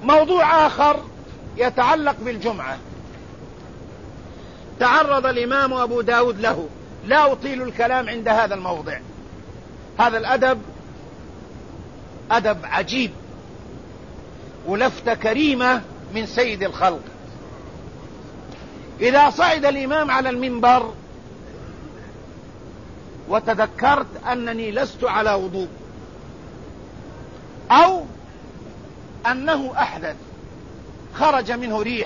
موضوع آخر يتعلق بالجمعة تعرض الإمام أبو داود له، لا أطيل الكلام عند هذا الموضع. هذا الأدب أدب عجيب ولفتة كريمة من سيد الخلق. إذا صعد الإمام على المنبر وتذكرت أنني لست على وضوء أو أنه أحدث خرج منه ريح،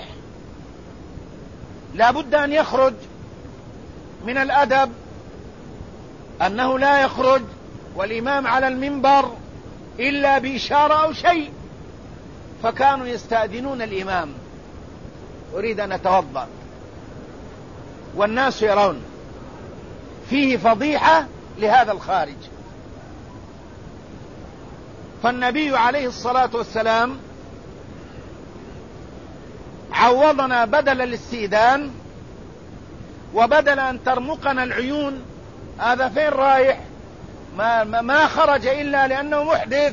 لا بد أن يخرج. من الأدب أنه لا يخرج والإمام على المنبر إلا بإشارة أو شيء، فكانوا يستأذنون الإمام: أريد أن أتوضأ، والناس يرون. فيه فضيحة لهذا الخارج. فالنبي عليه الصلاة والسلام عوضنا بدل الاستئذان وبدل أن ترمقنا العيون: هذا فين رايح؟ ما خرج إلا لأنه محدث.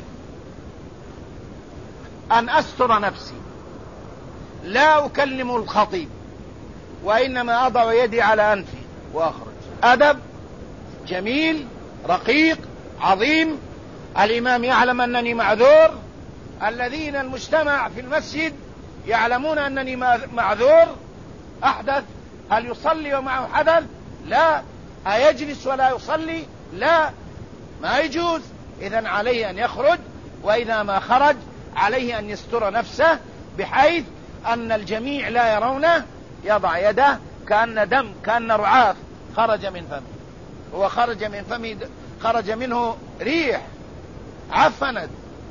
أن أستر نفسي، لا أكلم الخطيب، وإنما أضع يدي على أنفي وأخرج. أدب جميل رقيق عظيم. الإمام يعلم أنني معذور، الذين المجتمع في المسجد يعلمون أنني معذور. أحدث، هل يصلي ومعه حدث؟ لا. أيجلس ولا يصلي؟ لا، ما يجوز. إذن عليه أن يخرج، وإذا ما خرج عليه أن يستر نفسه بحيث أن الجميع لا يرونه، يضع يده كأن دم، كأن رعاف خرج من فمه. هو خرج من فمه، خرج منه ريح عفنت.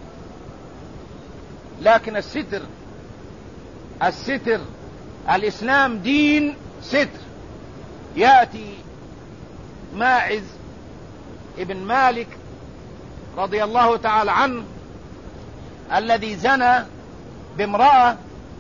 لكن الستر الإسلام دين ستر. يأتي ماعز ابن مالك رضي الله تعالى عنه الذي زنى بامرأة،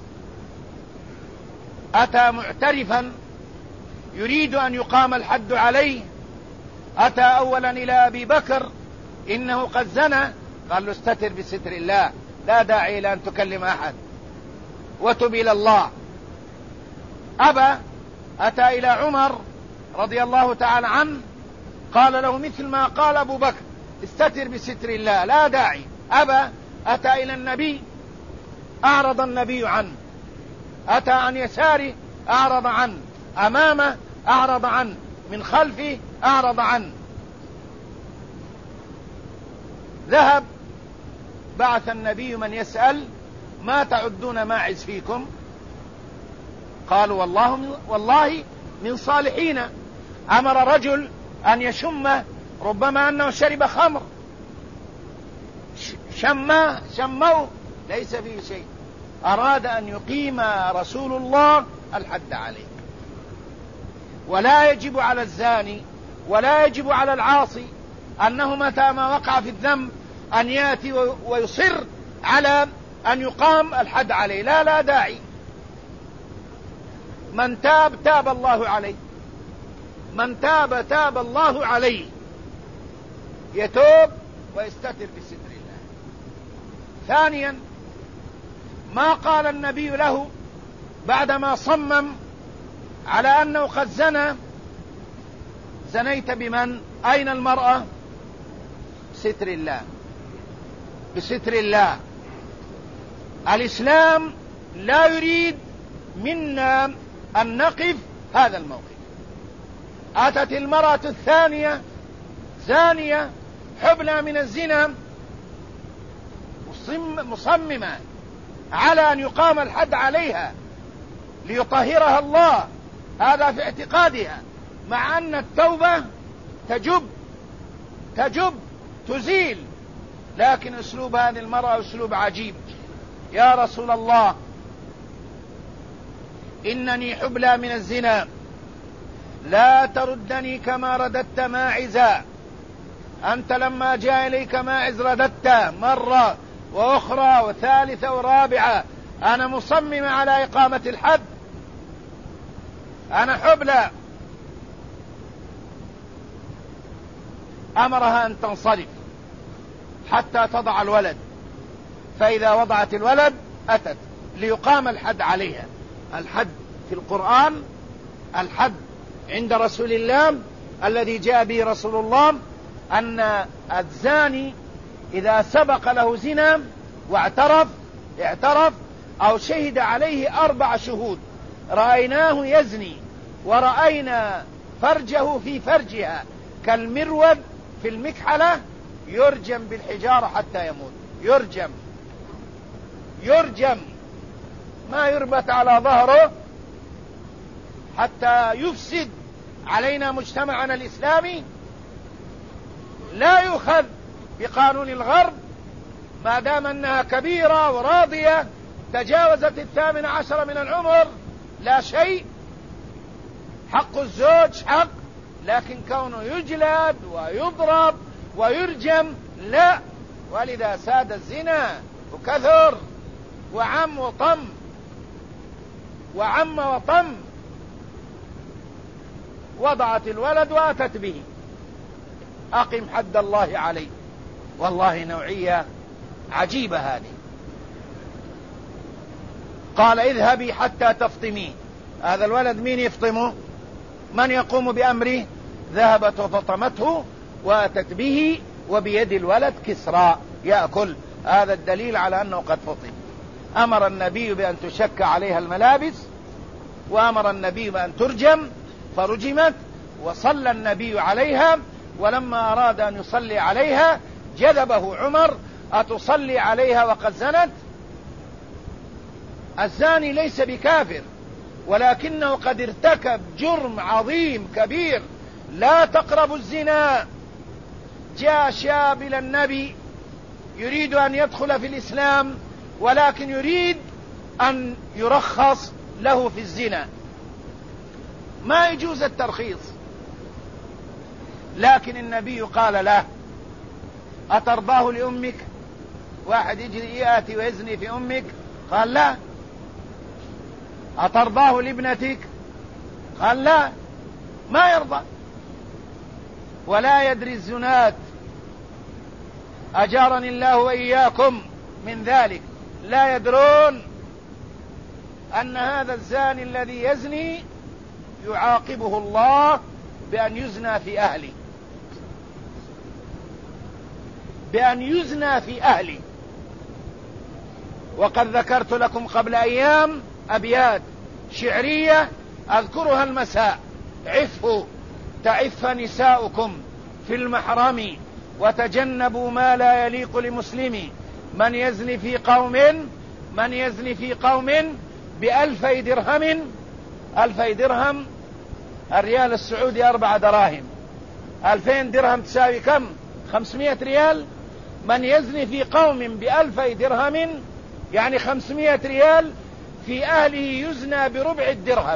أتى معترفا يريد أن يقام الحد عليه. أتى أولا إلى أبي بكر: إنه قد زنى. قال له: استتر بستر الله، لا داعي إلى أن تكلم أحد، وتب إلى الله. أبى. أتى إلى عمر رضي الله تعالى عنه، قال له مثل ما قال أبو بكر: استتر بستر الله، لا داعي. أبى. أتى إلى النبي، أعرض النبي عنه. أتى عن يساره، أعرض عنه. أمامه، أعرض عنه. من خلفه، أعرض عنه. ذهب، بعث النبي من يسأل: ما تعدون ماعز فيكم؟ قالوا: والله من صالحين. أمر رجل أن يشمه، ربما أنه شرب خمر، شموه ليس فيه شيء. أراد أن يقيم رسول الله الحد عليه. ولا يجب على الزاني ولا يجب على العاصي أنه متى ما وقع في الذنب أن يأتي ويصر على أن يقام الحد عليه. لا داعي. من تاب تاب الله عليه، من تاب تاب الله عليه. يتوب ويستتر بستر الله. ثانيا، ما قال النبي له بعدما صمم على أنه قد زنى: زنيت بمن؟ أين المرأة؟ بستر الله، بستر الله. الإسلام لا يريد منا أن نقف هذا الموقف. أتت المرأة الثانية زانية حبلى من الزنا، مصممة على أن يقام الحد عليها ليطهرها الله، هذا في اعتقادها، مع أن التوبة تجب تزيل. لكن أسلوب هذه المرأة أسلوب عجيب: يا رسول الله، إنني حبلى من الزنا، لا تردني كما رددت ماعزا. أنت لما جاء إليك ماعز رددت مرة وأخرى وثالثة ورابعة. أنا مصمم على إقامة الحد، أنا حبلى. أمرها أن تنصرف حتى تضع الولد، فإذا وضعت الولد أتت ليقام الحد عليها. الحد في القرآن، الحد عند رسول الله الذي جاء به رسول الله أن الزاني إذا سبق له زنا واعترف أو شهد عليه 4 شهود رأيناه يزني ورأينا فرجه في فرجها كالمرود في المكحلة، يرجم بالحجارة حتى يموت. يرجم ما يربط على ظهره حتى يفسد علينا مجتمعنا الإسلامي. لا يؤخذ بقانون الغرب ما دام أنها كبيرة وراضية تجاوزت 18 من العمر، لا شيء. حق الزوج حق، لكن كونه يجلد ويضرب ويرجم لا. ولذا ساد الزنا وكثر وعم وطم. وضعت الولد واتت به، أقم حد الله عليه. والله نوعية عجيبة هذه. قال اذهبي حتى تفطميه. هذا الولد مين يفطمه؟ من يقوم بأمره؟ ذهبت وفطمته واتت به وبيد الولد كسرى يأكل. هذا الدليل على أنه قد فطم. أمر النبي بأن تشك عليها الملابس، وأمر النبي بأن ترجم فرجمت، وصلى النبي عليها. ولما أراد أن يصلي عليها جذبه عمر: أتصلي عليها وقد زنت؟ الزاني ليس بكافر، ولكنه قد ارتكب جرم عظيم كبير. لا تقربوا الزنا. جاء شاب إلى النبي يريد أن يدخل في الإسلام، ولكن يريد أن يرخص له في الزنا. ما يجوز الترخيص، لكن النبي قال له: أترضاه لأمك؟ واحد يجري يأتي ويزني في أمك؟ قال لا. أترضاه لابنتك؟ قال لا، ما يرضى. ولا يدري الزنات أجارني الله وإياكم من ذلك، لا يدرون أن هذا الزاني الذي يزني يعاقبه الله بأن يزنى في أهله، بأن يزنى في أهله. وقد ذكرت لكم قبل أيام أبيات شعرية أذكرها المساء: عفوا تعف نساؤكم في المحرم، وتجنبوا ما لا يليق لمسلم. من يزني في قوم بألفي درهم. 2000 درهم الريال السعودي 4 دراهم. 2000 درهم تساوي كم؟ 500 ريال. من يزني في قوم ب2000 درهم يعني 500 ريال، في أهله يزنى بربع الدرهم.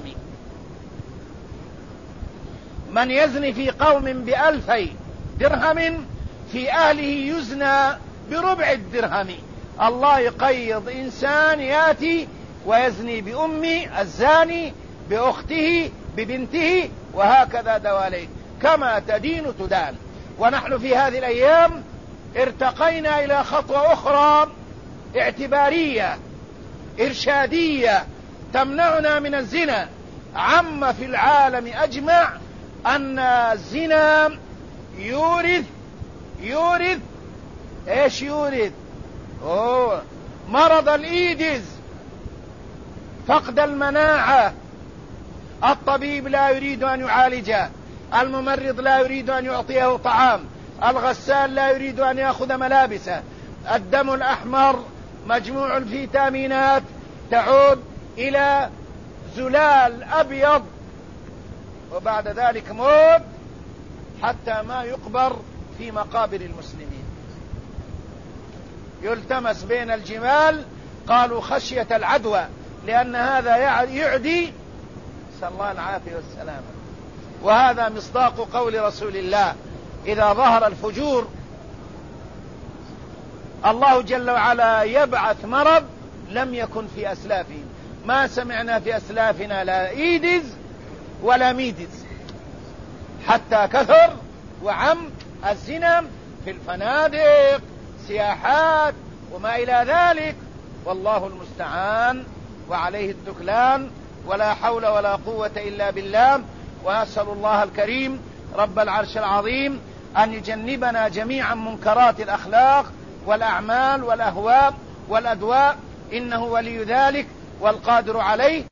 من يزني في قوم ب2000 درهم في أهله يزنى بربع الدرهم. الله يقيض إنسان يأتي ويزني بأم الزاني بأخته ببنته، وهكذا دواليك. كما تدين تدان. ونحن في هذه الأيام ارتقينا إلى خطوة أخرى اعتبارية إرشادية تمنعنا من الزنا. عم في العالم أجمع أن الزنا يورث ايش يورث؟ مرض الإيدز، فقد المناعة. الطبيب لا يريد أن يعالجه، الممرض لا يريد أن يعطيه طعام، الغسال لا يريد أن يأخذ ملابسه. الدم الأحمر مجموع الفيتامينات تعود إلى زلال أبيض، وبعد ذلك موت حتى ما يقبر في مقابر المسلمين. يلتمس بين الجمال، قالوا خشية العدوى، لأن هذا يعدي، نسأل الله العافية والسلامة. وهذا مصداق قول رسول الله: إذا ظهر الفجور الله جل وعلا يبعث مرض لم يكن في أسلافهم. ما سمعنا في أسلافنا لا إيدز ولا ميدز، حتى كثر وعم الزنا في الفنادق، سياحات وما إلى ذلك. والله المستعان وعليه التكلان، ولا حول ولا قوة إلا بالله. وأسأل الله الكريم رب العرش العظيم أن يجنبنا جميعا منكرات الأخلاق والأعمال والأهواء والأدواء، إنه ولي ذلك والقادر عليه.